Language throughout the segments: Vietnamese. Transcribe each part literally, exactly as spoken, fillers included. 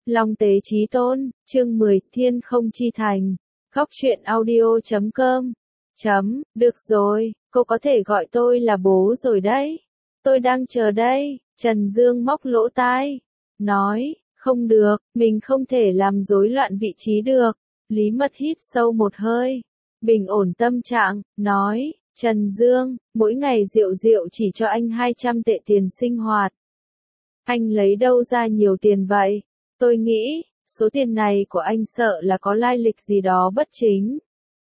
Long Tế Chí Tôn, chương mười, Thiên Không Chi Thành. Góc truyện audio chấm com. Chấm, được rồi, cô có thể gọi tôi là bố rồi đấy. Tôi đang chờ đây. Trần Dương móc lỗ tai. Nói, không được, mình không thể làm rối loạn vị trí được. Lý Mật hít sâu một hơi. Bình ổn tâm trạng, nói, Trần Dương, mỗi ngày Diệu Diệu chỉ cho anh hai trăm tệ tiền sinh hoạt. Anh lấy đâu ra nhiều tiền vậy? Tôi nghĩ, số tiền này của anh sợ là có lai lịch gì đó bất chính.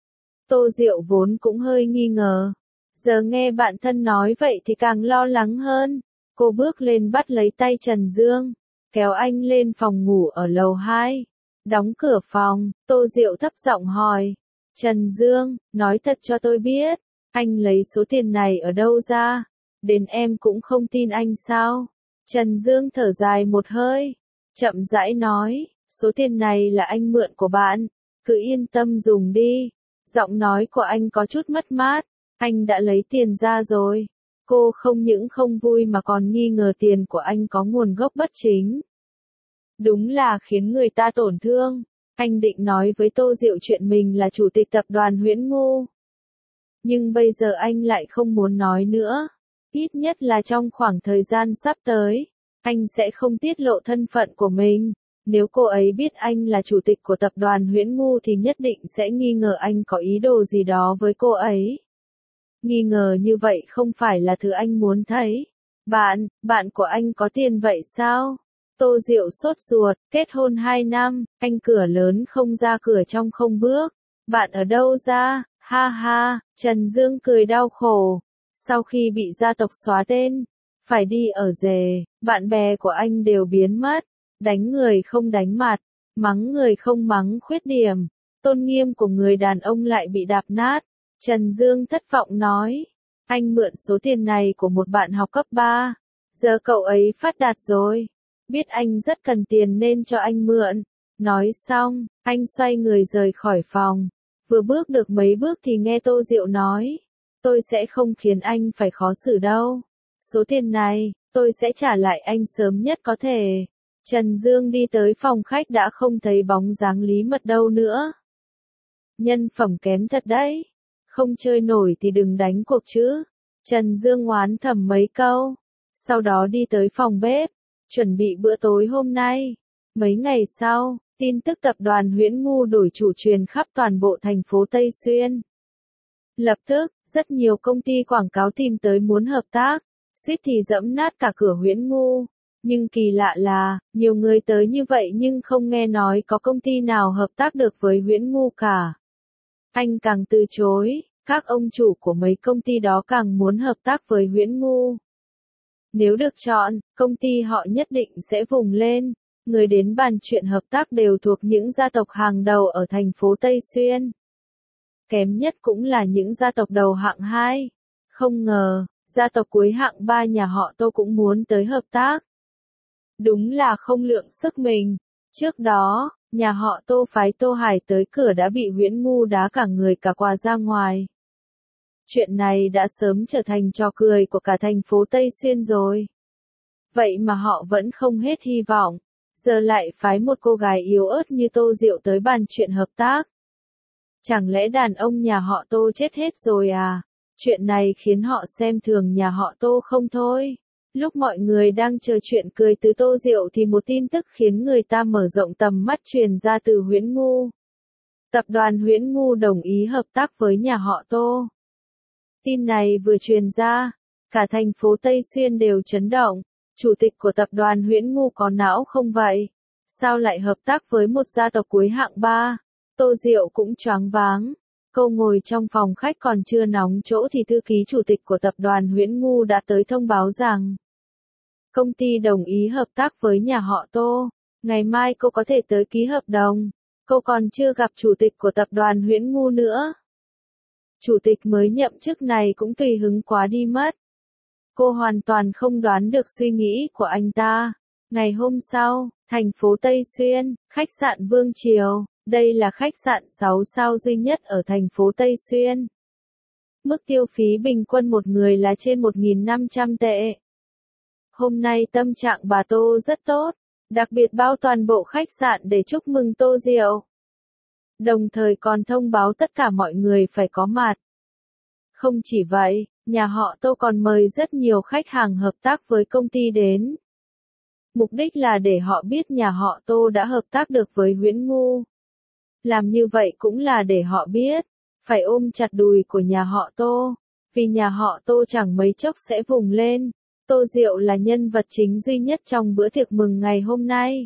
Tô Diệu vốn cũng hơi nghi ngờ. Giờ nghe bạn thân nói vậy thì càng lo lắng hơn. Cô bước lên bắt lấy tay Trần Dương, kéo anh lên phòng ngủ ở lầu hai. Đóng cửa phòng, Tô Diệu thấp giọng hỏi. Trần Dương, nói thật cho tôi biết, anh lấy số tiền này ở đâu ra? Đến em cũng không tin anh sao? Trần Dương thở dài một hơi, chậm rãi nói, số tiền này là anh mượn của bạn, cứ yên tâm dùng đi. Giọng nói của anh có chút mất mát, anh đã lấy tiền ra rồi. Cô không những không vui mà còn nghi ngờ tiền của anh có nguồn gốc bất chính. Đúng là khiến người ta tổn thương. Anh định nói với Tô Diệu chuyện mình là chủ tịch tập đoàn Huyễn Ngu. Nhưng bây giờ anh lại không muốn nói nữa. Ít nhất là trong khoảng thời gian sắp tới, anh sẽ không tiết lộ thân phận của mình. Nếu cô ấy biết anh là chủ tịch của tập đoàn Huyễn Ngu thì nhất định sẽ nghi ngờ anh có ý đồ gì đó với cô ấy. Nghi ngờ như vậy không phải là thứ anh muốn thấy. Bạn, bạn của anh có tiền vậy sao? Tô Diệu sốt ruột, kết hôn hai năm, anh cửa lớn không ra cửa trong không bước. Bạn ở đâu ra? Ha ha, Trần Dương cười đau khổ. Sau khi bị gia tộc xóa tên, phải đi ở rể, bạn bè của anh đều biến mất. Đánh người không đánh mặt, mắng người không mắng khuyết điểm. Tôn nghiêm của người đàn ông lại bị đạp nát. Trần Dương thất vọng nói, anh mượn số tiền này của một bạn học cấp ba. Giờ cậu ấy phát đạt rồi. Biết anh rất cần tiền nên cho anh mượn. Nói xong, anh xoay người rời khỏi phòng. Vừa bước được mấy bước thì nghe Tô Diệu nói, tôi sẽ không khiến anh phải khó xử đâu. Số tiền này, tôi sẽ trả lại anh sớm nhất có thể. Trần Dương đi tới phòng khách đã không thấy bóng dáng Lý Mật đâu nữa. Nhân phẩm kém thật đấy. Không chơi nổi thì đừng đánh cuộc chứ. Trần Dương oán thầm mấy câu. Sau đó đi tới phòng bếp, chuẩn bị bữa tối hôm nay. Mấy ngày sau, tin tức tập đoàn Huyễn Ngu đổi chủ truyền khắp toàn bộ thành phố Tây Xuyên. Lập tức, rất nhiều công ty quảng cáo tìm tới muốn hợp tác, suýt thì dẫm nát cả cửa Huyễn Ngu. Nhưng kỳ lạ là, nhiều người tới như vậy nhưng không nghe nói có công ty nào hợp tác được với Huyễn Ngu cả. Anh càng từ chối, các ông chủ của mấy công ty đó càng muốn hợp tác với Huyễn Ngu. Nếu được chọn, công ty họ nhất định sẽ vùng lên. Người đến bàn chuyện hợp tác đều thuộc những gia tộc hàng đầu ở thành phố Tây Xuyên. Kém nhất cũng là những gia tộc đầu hạng hai. Không ngờ, gia tộc cuối hạng ba nhà họ Tô cũng muốn tới hợp tác. Đúng là không lượng sức mình. Trước đó, nhà họ Tô phái Tô Hải tới cửa đã bị Huyễn Ngu đá cả người cả quà ra ngoài. Chuyện này đã sớm trở thành trò cười của cả thành phố Tây Xuyên rồi. Vậy mà họ vẫn không hết hy vọng. Giờ lại phái một cô gái yếu ớt như Tô Diệu tới bàn chuyện hợp tác. Chẳng lẽ đàn ông nhà họ Tô chết hết rồi à? Chuyện này khiến họ xem thường nhà họ Tô không thôi. Lúc mọi người đang chờ chuyện cười từ Tô Diệu thì một tin tức khiến người ta mở rộng tầm mắt truyền ra từ Huyễn Ngu. Tập đoàn Huyễn Ngu đồng ý hợp tác với nhà họ Tô. Tin này vừa truyền ra, cả thành phố Tây Xuyên đều chấn động. Chủ tịch của tập đoàn Huyễn Ngu có não không vậy? Sao lại hợp tác với một gia tộc cuối hạng ba? Tô Diệu cũng choáng váng. Cô ngồi trong phòng khách còn chưa nóng chỗ thì thư ký chủ tịch của tập đoàn Huyễn Ngu đã tới thông báo rằng công ty đồng ý hợp tác với nhà họ Tô. Ngày mai cô có thể tới ký hợp đồng. Cô còn chưa gặp chủ tịch của tập đoàn Huyễn Ngu nữa. Chủ tịch mới nhậm chức này cũng tùy hứng quá đi mất. Cô hoàn toàn không đoán được suy nghĩ của anh ta. Ngày hôm sau, thành phố Tây Xuyên, khách sạn Vương Triều. Đây là khách sạn sáu sao duy nhất ở thành phố Tây Xuyên. Mức tiêu phí bình quân một người là trên một nghìn năm trăm tệ. Hôm nay tâm trạng bà Tô rất tốt. đặc biệt bao toàn bộ khách sạn để chúc mừng Tô Diệu. Đồng thời còn thông báo tất cả mọi người phải có mặt. Không chỉ vậy, nhà họ Tô còn mời rất nhiều khách hàng hợp tác với công ty đến. Mục đích là để họ biết nhà họ Tô đã hợp tác được với Huyễn Ngu. Làm như vậy cũng là để họ biết, phải ôm chặt đùi của nhà họ Tô, vì nhà họ Tô chẳng mấy chốc sẽ vùng lên. Tô Diệu là nhân vật chính duy nhất trong bữa tiệc mừng ngày hôm nay.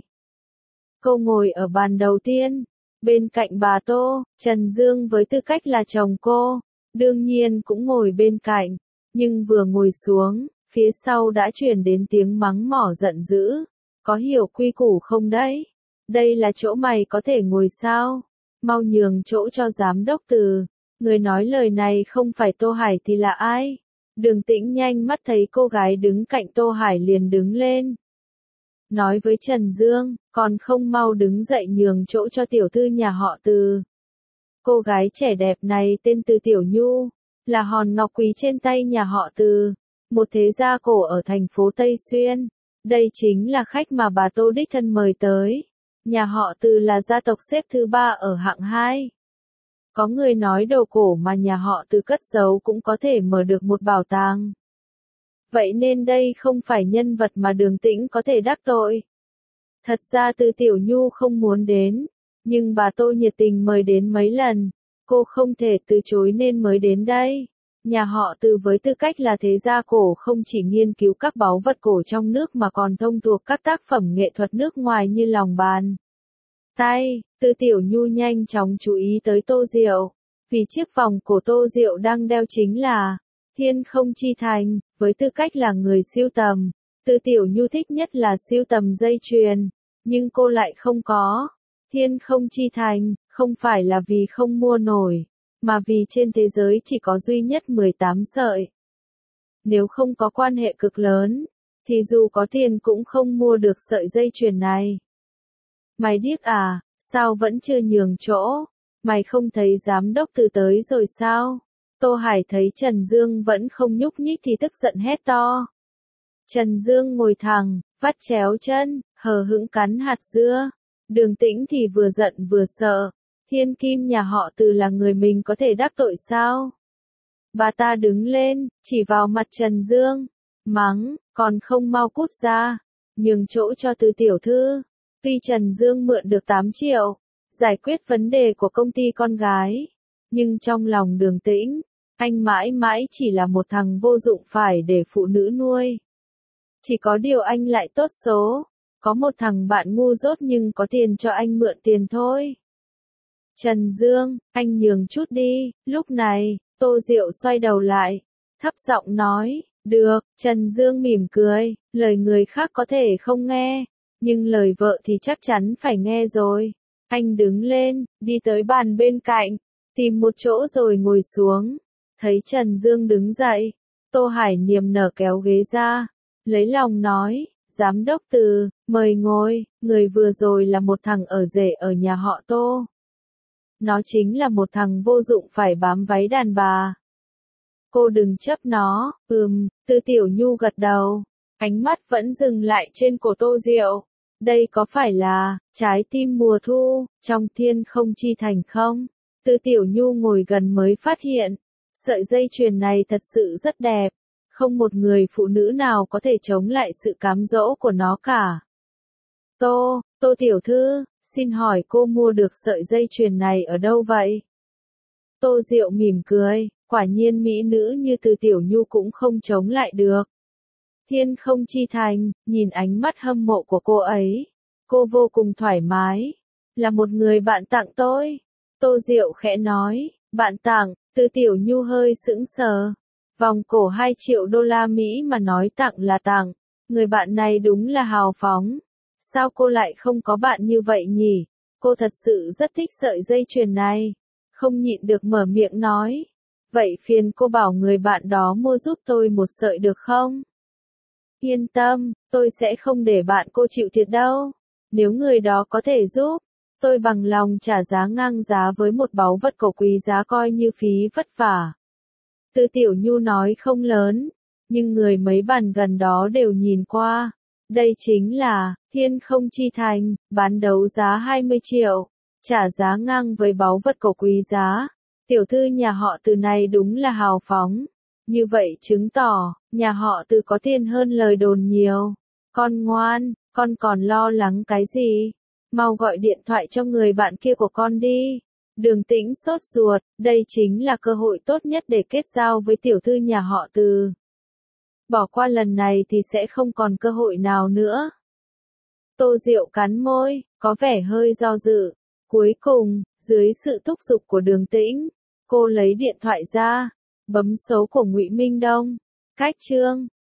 Cô ngồi ở bàn đầu tiên, bên cạnh bà Tô, Trần Dương với tư cách là chồng cô, đương nhiên cũng ngồi bên cạnh, nhưng vừa ngồi xuống, phía sau đã truyền đến tiếng mắng mỏ giận dữ. Có hiểu quy củ không đấy? Đây là chỗ mày có thể ngồi sao? Mau nhường chỗ cho giám đốc Từ. Người nói lời này không phải Tô Hải thì là ai? Đường Tĩnh nhanh mắt thấy cô gái đứng cạnh Tô Hải liền đứng lên. Nói với Trần Dương, còn không mau đứng dậy nhường chỗ cho tiểu thư nhà họ Từ. Cô gái trẻ đẹp này tên Từ Tiểu Nhu, là hòn ngọc quý trên tay nhà họ Từ, một thế gia cổ ở thành phố Tây Xuyên. Đây chính là khách mà bà Tô đích thân mời tới. Nhà họ Từ là gia tộc xếp thứ ba ở hạng hai. Có người nói đồ cổ mà nhà họ Từ cất giấu cũng có thể mở được một bảo tàng. Vậy nên đây không phải nhân vật mà Đường Tĩnh có thể đắc tội. Thật ra Từ Tiểu Nhu không muốn đến, nhưng bà Tô nhiệt tình mời đến mấy lần, cô không thể từ chối nên mới đến đây. Nhà họ Từ với tư cách là thế gia cổ không chỉ nghiên cứu các báu vật cổ trong nước mà còn thông thuộc các tác phẩm nghệ thuật nước ngoài như lòng bàn tay. Từ Tiểu Nhu nhanh chóng chú ý tới Tô Diệu, vì chiếc vòng cổ Tô Diệu đang đeo chính là Thiên Không Chi Thành. Với tư cách là người sưu tầm, Từ Tiểu Nhu thích nhất là sưu tầm dây chuyền, nhưng cô lại không có Thiên Không Chi Thành, không phải là vì không mua nổi, mà vì trên thế giới chỉ có duy nhất mười tám sợi. Nếu không có quan hệ cực lớn, thì dù có tiền cũng không mua được sợi dây chuyền này. Mày điếc à, sao vẫn chưa nhường chỗ? Mày không thấy giám đốc Từ tới rồi sao? Tô Hải thấy Trần Dương vẫn không nhúc nhích thì tức giận hét to. Trần Dương ngồi thẳng, vắt chéo chân, hờ hững cắn hạt dưa. Đường Tĩnh thì vừa giận vừa sợ. Thiên kim nhà họ Từ là người mình có thể đắc tội sao? Bà ta đứng lên, chỉ vào mặt Trần Dương, mắng, còn không mau cút ra, nhường chỗ cho Từ tiểu thư. Tuy Trần Dương mượn được tám triệu, giải quyết vấn đề của công ty con gái, nhưng trong lòng Đường Tĩnh, anh mãi mãi chỉ là một thằng vô dụng phải để phụ nữ nuôi. Chỉ có điều anh lại tốt số, có một thằng bạn ngu dốt nhưng có tiền cho anh mượn tiền thôi. Trần Dương, anh nhường chút đi. Lúc này, Tô Diệu xoay đầu lại, thấp giọng nói, được. Trần Dương mỉm cười, lời người khác có thể không nghe, nhưng lời vợ thì chắc chắn phải nghe rồi. Anh đứng lên, đi tới bàn bên cạnh, tìm một chỗ rồi ngồi xuống. Thấy Trần Dương đứng dậy, Tô Hải niềm nở kéo ghế ra, lấy lòng nói, giám đốc Từ, mời ngồi, người vừa rồi là một thằng ở rể ở nhà họ Tô. Nó chính là một thằng vô dụng phải bám váy đàn bà. Cô đừng chấp nó. Ừm, Từ Tiểu Nhu gật đầu, ánh mắt vẫn dừng lại trên cổ Tô Diệu. Đây có phải là trái tim mùa thu trong Thiên Không Chi Thành không? Từ Tiểu Nhu ngồi gần mới phát hiện, sợi dây chuyền này thật sự rất đẹp, không một người phụ nữ nào có thể chống lại sự cám dỗ của nó cả. Tô, Tô tiểu thư, xin hỏi cô mua được sợi dây chuyền này ở đâu vậy? Tô Diệu mỉm cười, quả nhiên mỹ nữ như Từ Tiểu Nhu cũng không chống lại được. Thiên Không Chi Thành, nhìn ánh mắt hâm mộ của cô ấy, cô vô cùng thoải mái. Là một người bạn tặng tôi. Tô Diệu khẽ nói, bạn tặng. Từ Tiểu Nhu hơi sững sờ. Vòng cổ hai triệu đô la Mỹ mà nói tặng là tặng. Người bạn này đúng là hào phóng. Sao cô lại không có bạn như vậy nhỉ? Cô thật sự rất thích sợi dây chuyền này. Không nhịn được mở miệng nói. Vậy phiền cô bảo người bạn đó mua giúp tôi một sợi được không? Yên tâm, tôi sẽ không để bạn cô chịu thiệt đâu. Nếu người đó có thể giúp, tôi bằng lòng trả giá ngang giá với một báu vật cổ quý giá coi như phí vất vả. Từ Tiểu Nhu nói không lớn, nhưng người mấy bàn gần đó đều nhìn qua. Đây chính là Thiên Không Chi Thành, bán đấu giá hai mươi triệu, trả giá ngang với báu vật cổ quý giá. Tiểu thư nhà họ Từ này đúng là hào phóng. Như vậy chứng tỏ, nhà họ Từ có tiền hơn lời đồn nhiều. Con ngoan, con còn lo lắng cái gì? Mau gọi điện thoại cho người bạn kia của con đi. Đường Tĩnh sốt ruột, đây chính là cơ hội tốt nhất để kết giao với tiểu thư nhà họ Từ. Bỏ qua lần này thì sẽ không còn cơ hội nào nữa. Tô Diệu cắn môi, có vẻ hơi do dự. Cuối cùng, dưới sự thúc giục của Đường Tĩnh, cô lấy điện thoại ra, bấm số của Ngụy Minh Đông. Cách chương